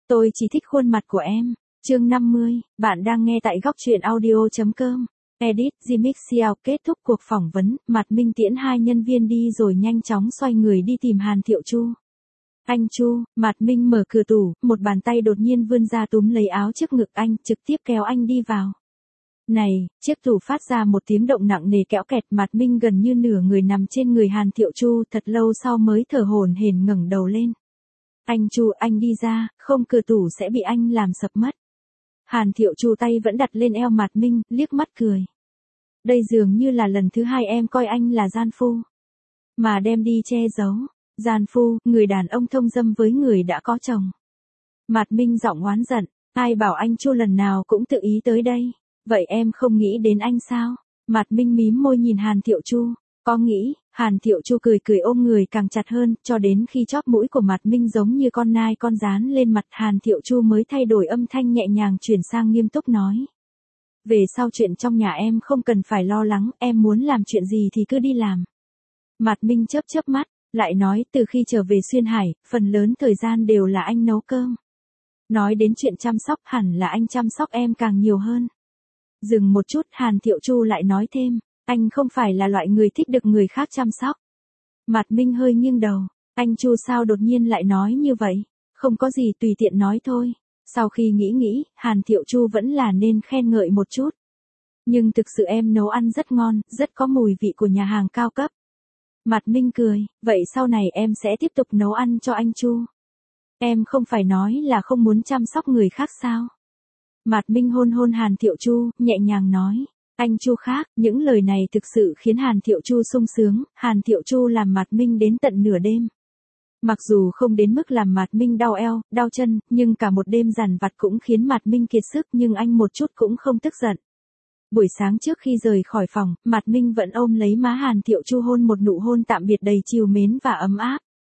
Tôi chỉ thích khuôn mặt của em. Chương 50, bạn đang nghe tại góc truyện audio.com. Edit, Jimmy Xiao kết thúc cuộc phỏng vấn, Mạt Minh tiễn hai nhân viên đi rồi nhanh chóng xoay người đi tìm Hàn Thiệu Chu. Anh Chu, Mạt Minh mở cửa tủ, một bàn tay đột nhiên vươn ra túm lấy áo trước ngực anh, trực tiếp kéo anh đi vào. Này, chiếc tủ phát ra một tiếng động nặng nề kéo kẹt, Mạt Minh gần như nửa người nằm trên người Hàn Thiệu Chu, thật lâu sau mới thở hổn hển ngẩng đầu lên. Anh Chu, anh đi ra, không cửa tủ sẽ bị anh làm sập mất. Hàn Thiệu Chu tay vẫn đặt lên eo Mạt Minh, liếc mắt cười. Đây dường như là lần thứ hai em coi anh là gian phu. Mà đem đi che giấu. Gian phu, người đàn ông thông dâm với người đã có chồng. Mạt Minh giọng oán giận, ai bảo anh Chu lần nào cũng tự ý tới đây. Vậy em không nghĩ đến anh sao? Mạt Minh mím môi nhìn Hàn Thiệu Chu. Có nghĩ, Hàn Thiệu Chu cười cười ôm người càng chặt hơn, cho đến khi chóp mũi của Mạt Minh giống như con nai con dán lên mặt Hàn Thiệu Chu mới thay đổi âm thanh nhẹ nhàng chuyển sang nghiêm túc nói. Về sau chuyện trong nhà em không cần phải lo lắng, em muốn làm chuyện gì thì cứ đi làm. Mạt Minh chớp chớp mắt, lại nói từ khi trở về Xuyên Hải, phần lớn thời gian đều là anh nấu cơm. Nói đến chuyện chăm sóc hẳn là anh chăm sóc em càng nhiều hơn. Dừng một chút Hàn Thiệu Chu lại nói thêm, anh không phải là loại người thích được người khác chăm sóc. Mạt Minh hơi nghiêng đầu, anh Chu sao đột nhiên lại nói như vậy, không có gì tùy tiện nói thôi. Sau khi nghĩ, Hàn Thiệu Chu vẫn là nên khen ngợi một chút. Nhưng thực sự em nấu ăn rất ngon, rất có mùi vị của nhà hàng cao cấp. Mạt Minh cười, vậy sau này em sẽ tiếp tục nấu ăn cho anh Chu. Em không phải nói là không muốn chăm sóc người khác sao? Mạt Minh hôn hôn Hàn Thiệu Chu, nhẹ nhàng nói, anh Chu khác, những lời này thực sự khiến Hàn Thiệu Chu sung sướng, Hàn Thiệu Chu làm Mạt Minh đến tận nửa đêm. Mặc dù không đến mức làm Mạt Minh đau eo, đau chân, nhưng cả một đêm dằn vặt cũng khiến Mạt Minh kiệt sức, nhưng anh một chút cũng không tức giận. Buổi sáng trước khi rời khỏi phòng, Mạt Minh vẫn ôm lấy má Hàn Thiệu Chu hôn một nụ hôn tạm biệt đầy trìu mến và ấm áp.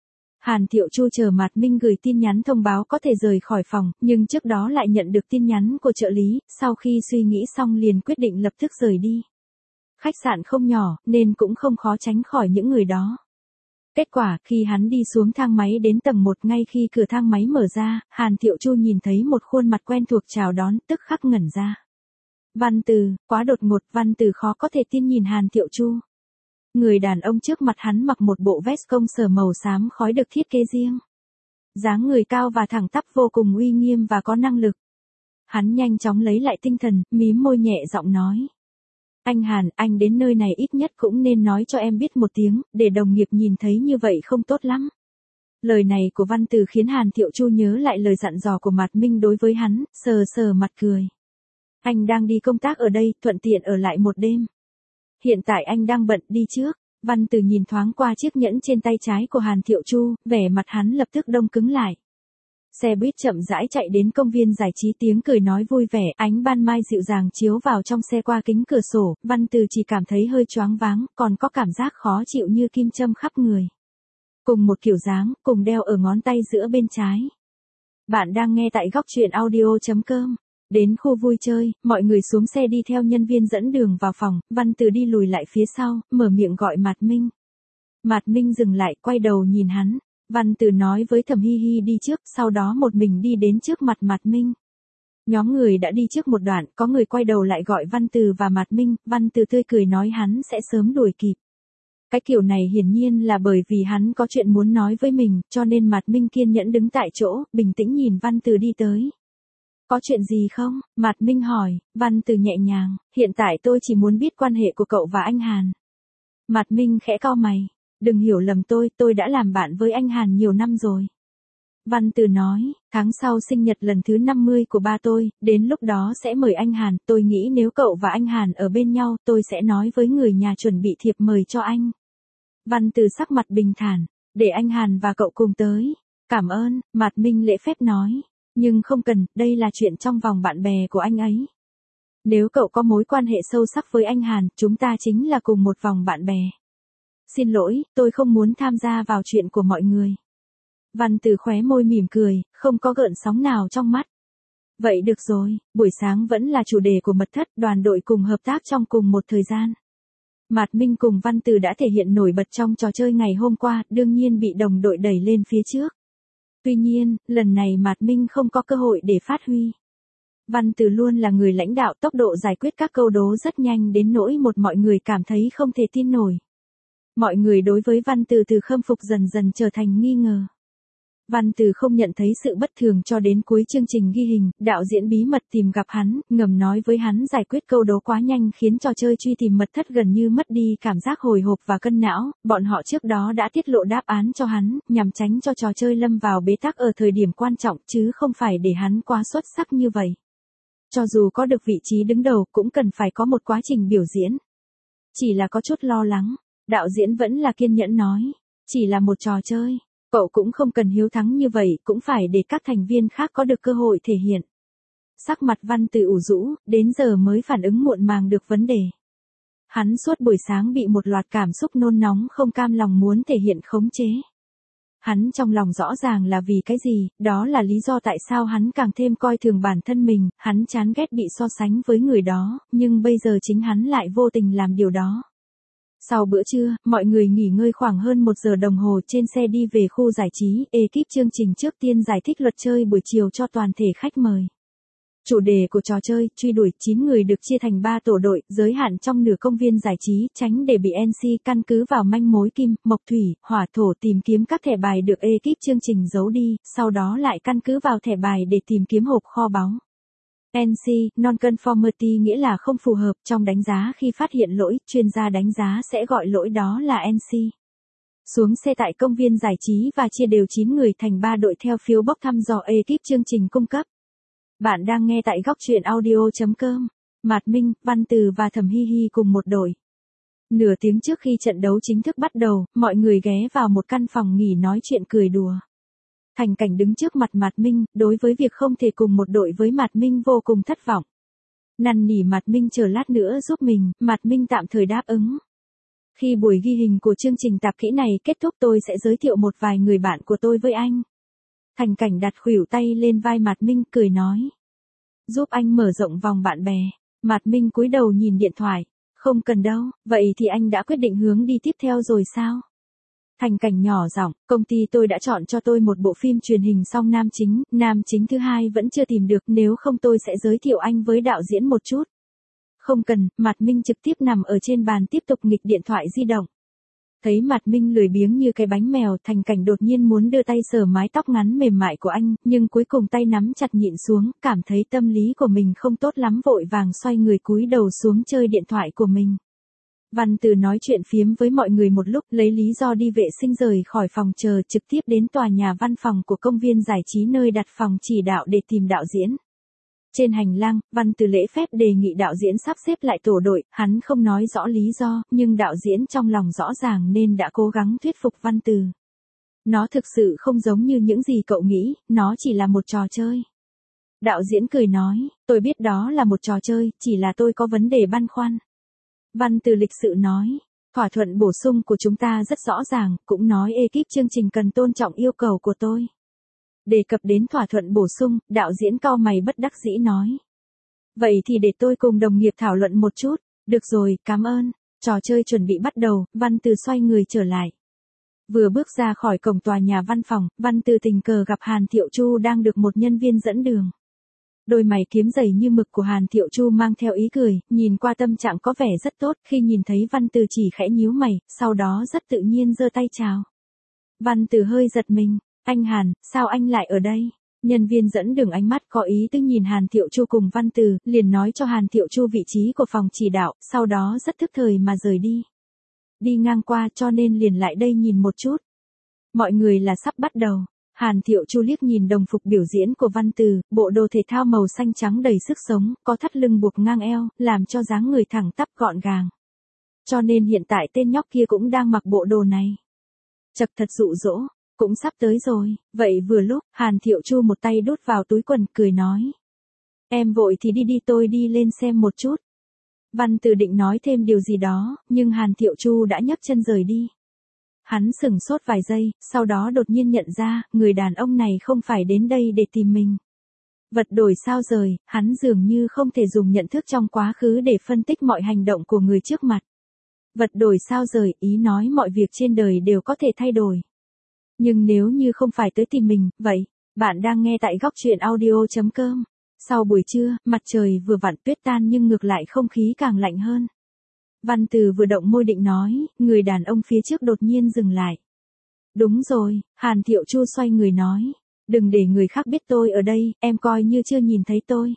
Hàn Thiệu Chu chờ Mạt Minh gửi tin nhắn thông báo có thể rời khỏi phòng, nhưng trước đó lại nhận được tin nhắn của trợ lý, sau khi suy nghĩ xong liền quyết định lập tức rời đi. Khách sạn không nhỏ, nên cũng không khó tránh khỏi những người đó. Kết quả, khi hắn đi xuống thang máy đến tầng 1 ngay khi cửa thang máy mở ra, Hàn Thiệu Chu nhìn thấy một khuôn mặt quen thuộc chào đón, tức khắc ngẩn ra. Văn Từ, quá đột ngột, Văn Từ khó có thể tin nhìn Hàn Thiệu Chu. Người đàn ông trước mặt hắn mặc một bộ vest công sở màu xám khói được thiết kế riêng. Dáng người cao và thẳng tắp vô cùng uy nghiêm và có năng lực. Hắn nhanh chóng lấy lại tinh thần, mím môi nhẹ giọng nói. Anh Hàn, anh đến nơi này ít nhất cũng nên nói cho em biết một tiếng, để đồng nghiệp nhìn thấy như vậy không tốt lắm. Lời này của Văn Từ khiến Hàn Thiệu Chu nhớ lại lời dặn dò của Mạt Minh đối với hắn, sờ sờ mặt cười. Anh đang đi công tác ở đây, thuận tiện ở lại một đêm. Hiện tại anh đang bận, đi trước. Văn Từ nhìn thoáng qua chiếc nhẫn trên tay trái của Hàn Thiệu Chu, vẻ mặt hắn lập tức đông cứng lại. Xe buýt chậm rãi chạy đến công viên giải trí, tiếng cười nói vui vẻ, ánh ban mai dịu dàng chiếu vào trong xe qua kính cửa sổ, Văn Từ chỉ cảm thấy hơi choáng váng, còn có cảm giác khó chịu như kim châm khắp người. Cùng một kiểu dáng, cùng đeo ở ngón tay giữa bên trái. Bạn đang nghe tại góc truyện audio.com. Đến khu vui chơi, mọi người xuống xe đi theo nhân viên dẫn đường vào phòng, Văn Từ đi lùi lại phía sau, mở miệng gọi Mạt Minh. Mạt Minh dừng lại, quay đầu nhìn hắn. Văn Từ nói với Thẩm Hi Hi đi trước, sau đó một mình đi đến trước mặt Mạt Minh. Nhóm người đã đi trước một đoạn, có người quay đầu lại gọi Văn Từ và Mạt Minh, Văn Từ tươi cười nói hắn sẽ sớm đuổi kịp. Cái kiểu này hiển nhiên là bởi vì hắn có chuyện muốn nói với mình, cho nên Mạt Minh kiên nhẫn đứng tại chỗ, bình tĩnh nhìn Văn Từ đi tới. Có chuyện gì không? Mạt Minh hỏi, Văn Từ nhẹ nhàng, hiện tại tôi chỉ muốn biết quan hệ của cậu và anh Hàn. Mạt Minh khẽ cau mày, đừng hiểu lầm tôi đã làm bạn với anh Hàn nhiều năm rồi. Văn Từ nói, tháng sau sinh nhật lần thứ 50 của ba tôi, đến lúc đó sẽ mời anh Hàn, tôi nghĩ nếu cậu và anh Hàn ở bên nhau, tôi sẽ nói với người nhà chuẩn bị thiệp mời cho anh. Văn Từ sắc mặt bình thản, để anh Hàn và cậu cùng tới. Cảm ơn, Mạt Minh lễ phép nói. Nhưng không cần, đây là chuyện trong vòng bạn bè của anh ấy. Nếu cậu có mối quan hệ sâu sắc với anh Hàn, chúng ta chính là cùng một vòng bạn bè. Xin lỗi, tôi không muốn tham gia vào chuyện của mọi người. Văn Từ khóe môi mỉm cười, không có gợn sóng nào trong mắt. Vậy được rồi, buổi sáng vẫn là chủ đề của mật thất, đoàn đội cùng hợp tác trong cùng một thời gian. Mạt Minh cùng Văn Từ đã thể hiện nổi bật trong trò chơi ngày hôm qua, đương nhiên bị đồng đội đẩy lên phía trước. Tuy nhiên, lần này Mạt Minh không có cơ hội để phát huy. Văn Từ luôn là người lãnh đạo, tốc độ giải quyết các câu đố rất nhanh đến nỗi mọi người cảm thấy không thể tin nổi. Mọi người đối với Văn Từ từ khâm phục dần dần trở thành nghi ngờ. Văn Từ không nhận thấy sự bất thường cho đến cuối chương trình ghi hình, đạo diễn bí mật tìm gặp hắn, ngầm nói với hắn giải quyết câu đố quá nhanh khiến trò chơi truy tìm mật thất gần như mất đi cảm giác hồi hộp và cân não, bọn họ trước đó đã tiết lộ đáp án cho hắn, nhằm tránh cho trò chơi lâm vào bế tắc ở thời điểm quan trọng chứ không phải để hắn quá xuất sắc như vậy. Cho dù có được vị trí đứng đầu cũng cần phải có một quá trình biểu diễn. Chỉ là có chút lo lắng, đạo diễn vẫn là kiên nhẫn nói, chỉ là một trò chơi. Cậu cũng không cần hiếu thắng như vậy, cũng phải để các thành viên khác có được cơ hội thể hiện. Sắc mặt Văn Từ ủ rũ, đến giờ mới phản ứng muộn màng được vấn đề. Hắn suốt buổi sáng bị một loạt cảm xúc nôn nóng không cam lòng muốn thể hiện khống chế. Hắn trong lòng rõ ràng là vì cái gì, đó là lý do tại sao hắn càng thêm coi thường bản thân mình, hắn chán ghét bị so sánh với người đó, nhưng bây giờ chính hắn lại vô tình làm điều đó. Sau bữa trưa, mọi người nghỉ ngơi khoảng hơn 1 giờ đồng hồ trên xe đi về khu giải trí, ekip chương trình trước tiên giải thích luật chơi buổi chiều cho toàn thể khách mời. Chủ đề của trò chơi, truy đuổi 9 người được chia thành 3 tổ đội, giới hạn trong nửa công viên giải trí, tránh để bị NC căn cứ vào manh mối kim, mộc thủy, hỏa thổ tìm kiếm các thẻ bài được ekip chương trình giấu đi, sau đó lại căn cứ vào thẻ bài để tìm kiếm hộp kho báu. NC, non-conformity nghĩa là không phù hợp, trong đánh giá khi phát hiện lỗi, chuyên gia đánh giá sẽ gọi lỗi đó là NC. Xuống xe tại công viên giải trí và chia đều 9 người thành 3 đội theo phiếu bốc thăm dò ekip chương trình cung cấp. Bạn đang nghe tại góc truyện audio.com. Mạt Minh, Văn Từ và Thẩm Hi Hi cùng một đội. Nửa tiếng trước khi trận đấu chính thức bắt đầu, mọi người ghé vào một căn phòng nghỉ nói chuyện cười đùa. Thành Cảnh đứng trước mặt Mạt Minh, đối với việc không thể cùng một đội với Mạt Minh vô cùng thất vọng. Năn nỉ Mạt Minh chờ lát nữa giúp mình, Mạt Minh tạm thời đáp ứng. Khi buổi ghi hình của chương trình tạp kỹ này kết thúc tôi sẽ giới thiệu một vài người bạn của tôi với anh. Thành Cảnh đặt khuỷu tay lên vai Mạt Minh cười nói. Giúp anh mở rộng vòng bạn bè. Mạt Minh cúi đầu nhìn điện thoại. Không cần đâu, vậy thì anh đã quyết định hướng đi tiếp theo rồi sao? Thành Cảnh nhỏ giọng, công ty tôi đã chọn cho tôi một bộ phim truyền hình song nam chính thứ hai vẫn chưa tìm được, nếu không tôi sẽ giới thiệu anh với đạo diễn một chút. Không cần, Mạt Minh trực tiếp nằm ở trên bàn tiếp tục nghịch điện thoại di động. Thấy Mạt Minh lười biếng như cái bánh mèo, Thành Cảnh đột nhiên muốn đưa tay sờ mái tóc ngắn mềm mại của anh, nhưng cuối cùng tay nắm chặt nhịn xuống, cảm thấy tâm lý của mình không tốt lắm vội vàng xoay người cúi đầu xuống chơi điện thoại của mình. Văn Từ nói chuyện phiếm với mọi người một lúc, lấy lý do đi vệ sinh rời khỏi phòng chờ trực tiếp đến tòa nhà văn phòng của công viên giải trí nơi đặt phòng chỉ đạo để tìm đạo diễn. Trên hành lang, Văn Từ lễ phép đề nghị đạo diễn sắp xếp lại tổ đội, hắn không nói rõ lý do, nhưng đạo diễn trong lòng rõ ràng nên đã cố gắng thuyết phục Văn Từ. Nó thực sự không giống như những gì cậu nghĩ, nó chỉ là một trò chơi. Đạo diễn cười nói, tôi biết đó là một trò chơi, chỉ là tôi có vấn đề băn khoăn. Văn Từ lịch sự nói, thỏa thuận bổ sung của chúng ta rất rõ ràng, cũng nói ekip chương trình cần tôn trọng yêu cầu của tôi. Đề cập đến thỏa thuận bổ sung, đạo diễn cau mày bất đắc dĩ nói. Vậy thì để tôi cùng đồng nghiệp thảo luận một chút. Được rồi, cảm ơn. Trò chơi chuẩn bị bắt đầu, Văn Từ xoay người trở lại. Vừa bước ra khỏi cổng tòa nhà văn phòng, Văn Từ tình cờ gặp Hàn Thiệu Chu đang được một nhân viên dẫn đường. Đôi mày kiếm dày như mực của Hàn Thiệu Chu mang theo ý cười, nhìn qua tâm trạng có vẻ rất tốt, khi nhìn thấy Văn Từ chỉ khẽ nhíu mày, sau đó rất tự nhiên giơ tay chào. Văn Từ hơi giật mình. Anh Hàn, sao anh lại ở đây? Nhân viên dẫn đường ánh mắt có ý tứ nhìn Hàn Thiệu Chu cùng Văn Từ, liền nói cho Hàn Thiệu Chu vị trí của phòng chỉ đạo, sau đó rất thức thời mà rời đi. Đi ngang qua cho nên liền lại đây nhìn một chút. Mọi người là sắp bắt đầu. Hàn Thiệu Chu liếc nhìn đồng phục biểu diễn của Văn Từ, bộ đồ thể thao màu xanh trắng đầy sức sống, có thắt lưng buộc ngang eo, làm cho dáng người thẳng tắp gọn gàng. Cho nên hiện tại tên nhóc kia cũng đang mặc bộ đồ này. Chật thật dụ dỗ. Cũng sắp tới rồi, vậy vừa lúc, Hàn Thiệu Chu một tay đút vào túi quần, cười nói. Em vội thì đi tôi đi lên xem một chút. Văn Từ định nói thêm điều gì đó, nhưng Hàn Thiệu Chu đã nhấc chân rời đi. Hắn sửng sốt vài giây, sau đó đột nhiên nhận ra, người đàn ông này không phải đến đây để tìm mình. Vật đổi sao rời, hắn dường như không thể dùng nhận thức trong quá khứ để phân tích mọi hành động của người trước mặt. Vật đổi sao rời, ý nói mọi việc trên đời đều có thể thay đổi. Nhưng nếu như không phải tới tìm mình, vậy, bạn đang nghe tại góc truyện audio.com. Sau buổi trưa, mặt trời vừa vặn tuyết tan nhưng ngược lại không khí càng lạnh hơn. Văn Từ vừa động môi định nói, người đàn ông phía trước đột nhiên dừng lại. Đúng rồi, Hàn Thiệu Chu xoay người nói. Đừng để người khác biết tôi ở đây, em coi như chưa nhìn thấy tôi.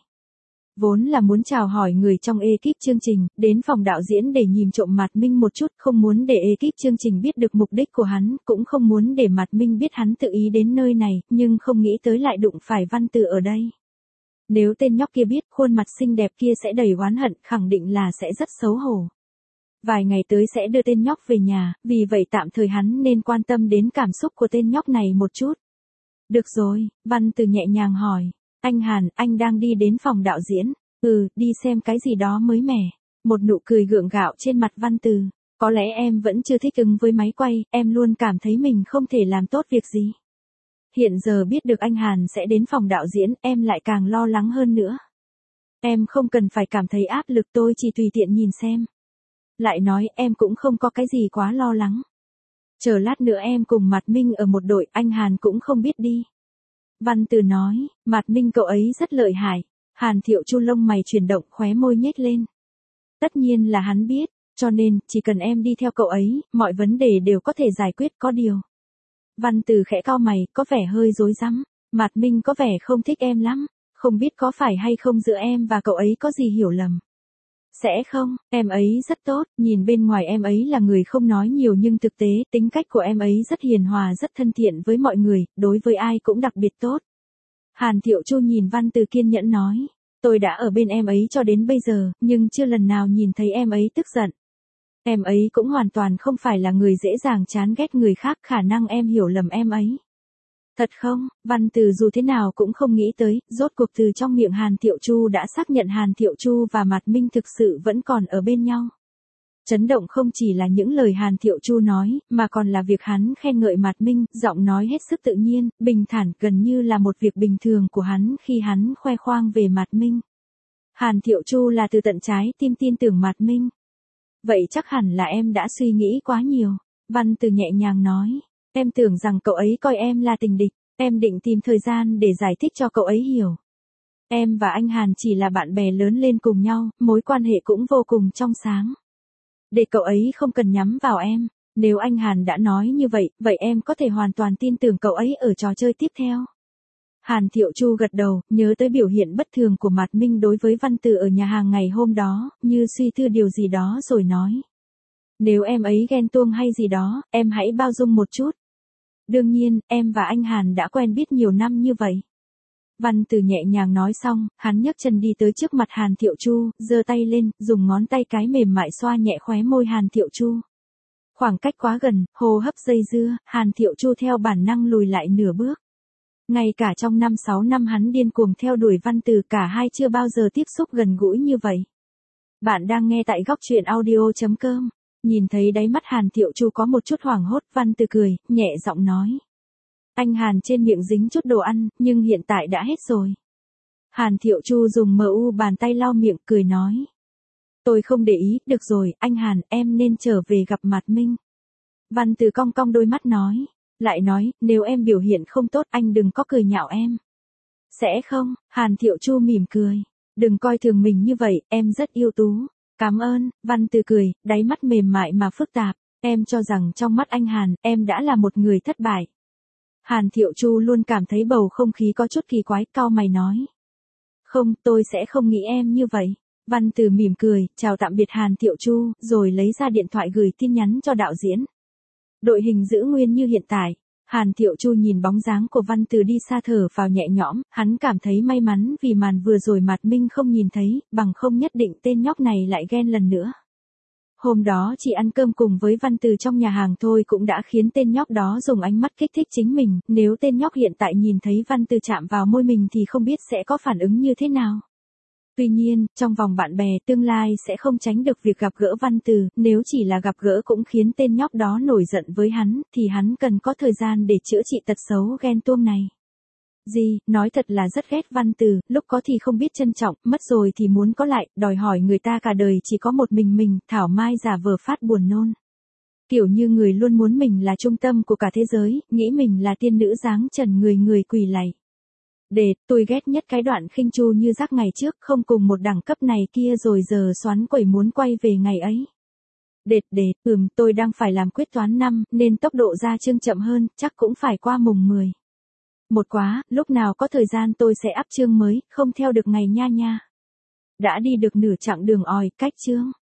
Vốn là muốn chào hỏi người trong ekip chương trình, đến phòng đạo diễn để nhìn trộm Mạt Minh một chút, không muốn để ekip chương trình biết được mục đích của hắn, cũng không muốn để Mạt Minh biết hắn tự ý đến nơi này, nhưng không nghĩ tới lại đụng phải Văn Từ ở đây. Nếu tên nhóc kia biết khuôn mặt xinh đẹp kia sẽ đầy oán hận, khẳng định là sẽ rất xấu hổ. Vài ngày tới sẽ đưa tên nhóc về nhà, vì vậy tạm thời hắn nên quan tâm đến cảm xúc của tên nhóc này một chút. Được rồi, Văn Từ nhẹ nhàng hỏi. Anh Hàn, anh đang đi đến phòng đạo diễn. Đi xem cái gì đó mới mẻ. Một nụ cười gượng gạo trên mặt Văn Từ. Có lẽ em vẫn chưa thích ứng với máy quay, em luôn cảm thấy mình không thể làm tốt việc gì. Hiện giờ biết được anh Hàn sẽ đến phòng đạo diễn, em lại càng lo lắng hơn nữa. Em không cần phải cảm thấy áp lực, tôi chỉ tùy tiện nhìn xem. Lại nói em cũng không có cái gì quá lo lắng. Chờ lát nữa em cùng Mạt Minh ở một đội, anh Hàn cũng không biết đi. Văn Từ nói, Mạt Minh cậu ấy rất lợi hại. Hàn Thiệu Chu lông mày chuyển động, khóe môi nhếch lên. Tất nhiên là hắn biết, cho nên, chỉ cần em đi theo cậu ấy, mọi vấn đề đều có thể giải quyết, có điều. Văn Từ khẽ cau mày, có vẻ hơi rối rắm. Mạt Minh có vẻ không thích em lắm, không biết có phải hay không giữa em và cậu ấy có gì hiểu lầm. Sẽ không, em ấy rất tốt, nhìn bên ngoài em ấy là người không nói nhiều nhưng thực tế, tính cách của em ấy rất hiền hòa, rất thân thiện với mọi người, đối với ai cũng đặc biệt tốt. Hàn Thiệu Chu nhìn Văn Từ kiên nhẫn nói, tôi đã ở bên em ấy cho đến bây giờ, nhưng chưa lần nào nhìn thấy em ấy tức giận. Em ấy cũng hoàn toàn không phải là người dễ dàng chán ghét người khác, khả năng em hiểu lầm em ấy. Thật không? Văn Từ dù thế nào cũng không nghĩ tới, rốt cuộc từ trong miệng Hàn Thiệu Chu đã xác nhận Hàn Thiệu Chu và Mạt Minh thực sự vẫn còn ở bên nhau. Chấn động không chỉ là những lời Hàn Thiệu Chu nói, mà còn là việc hắn khen ngợi Mạt Minh, giọng nói hết sức tự nhiên, bình thản, gần như là một việc bình thường của hắn khi hắn khoe khoang về Mạt Minh. Hàn Thiệu Chu là từ tận trái tim tin tưởng Mạt Minh. Vậy chắc hẳn là em đã suy nghĩ quá nhiều. Văn Từ nhẹ nhàng nói. Em tưởng rằng cậu ấy coi em là tình địch, em định tìm thời gian để giải thích cho cậu ấy hiểu. Em và anh Hàn chỉ là bạn bè lớn lên cùng nhau, mối quan hệ cũng vô cùng trong sáng. Để cậu ấy không cần nhắm vào em, nếu anh Hàn đã nói như vậy, vậy em có thể hoàn toàn tin tưởng cậu ấy ở trò chơi tiếp theo. Hàn Thiệu Chu gật đầu, nhớ tới biểu hiện bất thường của Mạt Minh đối với Văn Từ ở nhà hàng ngày hôm đó, như suy tư điều gì đó rồi nói. Nếu em ấy ghen tuông hay gì đó, em hãy bao dung một chút. Đương nhiên, em và anh Hàn đã quen biết nhiều năm như vậy. Văn Từ nhẹ nhàng nói xong, hắn nhấc chân đi tới trước mặt Hàn Thiệu Chu, giơ tay lên, dùng ngón tay cái mềm mại xoa nhẹ khóe môi Hàn Thiệu Chu. Khoảng cách quá gần, hô hấp dây dưa, Hàn Thiệu Chu theo bản năng lùi lại nửa bước. Ngay cả trong 5-6 năm hắn điên cuồng theo đuổi Văn Từ, cả hai chưa bao giờ tiếp xúc gần gũi như vậy. Bạn đang nghe tại góc truyện audio.com. Nhìn thấy đáy mắt Hàn Thiệu Chu có một chút hoảng hốt, Văn Từ cười, nhẹ giọng nói. Anh Hàn trên miệng dính chút đồ ăn, nhưng hiện tại đã hết rồi. Hàn Thiệu Chu dùng mu bàn tay lau miệng, cười nói. Tôi không để ý, được rồi, anh Hàn, em nên trở về gặp Mạt Minh. Văn Từ cong cong đôi mắt nói. Lại nói, nếu em biểu hiện không tốt anh đừng có cười nhạo em. Sẽ không, Hàn Thiệu Chu mỉm cười. Đừng coi thường mình như vậy, em rất ưu tú. Cảm ơn, Văn Từ cười, đáy mắt mềm mại mà phức tạp. Em cho rằng trong mắt anh Hàn, em đã là một người thất bại. Hàn Thiệu Chu luôn cảm thấy bầu không khí có chút kỳ quái, cau mày nói. Không, tôi sẽ không nghĩ em như vậy. Văn Từ mỉm cười, chào tạm biệt Hàn Thiệu Chu, rồi lấy ra điện thoại gửi tin nhắn cho đạo diễn. Đội hình giữ nguyên như hiện tại. Hàn Thiệu Chu nhìn bóng dáng của Văn Từ đi xa thở vào nhẹ nhõm, hắn cảm thấy may mắn vì màn vừa rồi Mạt Minh không nhìn thấy, bằng không nhất định tên nhóc này lại ghen lần nữa. Hôm đó chỉ ăn cơm cùng với Văn Từ trong nhà hàng thôi cũng đã khiến tên nhóc đó dùng ánh mắt kích thích chính mình, nếu tên nhóc hiện tại nhìn thấy Văn Từ chạm vào môi mình thì không biết sẽ có phản ứng như thế nào. Tuy nhiên, trong vòng bạn bè tương lai sẽ không tránh được việc gặp gỡ Văn Từ, nếu chỉ là gặp gỡ cũng khiến tên nhóc đó nổi giận với hắn, thì hắn cần có thời gian để chữa trị tật xấu ghen tuông này. Nói thật là rất ghét Văn Từ, lúc có thì không biết trân trọng, mất rồi thì muốn có lại, đòi hỏi người ta cả đời chỉ có một mình, thảo mai giả vờ phát buồn nôn. Kiểu như người luôn muốn mình là trung tâm của cả thế giới, nghĩ mình là tiên nữ dáng trần người người quỳ lạy. Tôi ghét nhất cái đoạn khinh chu như rác ngày trước, không cùng một đẳng cấp này kia rồi giờ xoắn quẩy muốn quay về ngày ấy. Tôi đang phải làm quyết toán năm, nên tốc độ ra chương chậm hơn, chắc cũng phải qua mùng 10. Một quá, lúc nào có thời gian tôi sẽ up chương mới, không theo được ngày nha nha. Đã đi được nửa chặng đường cách chương.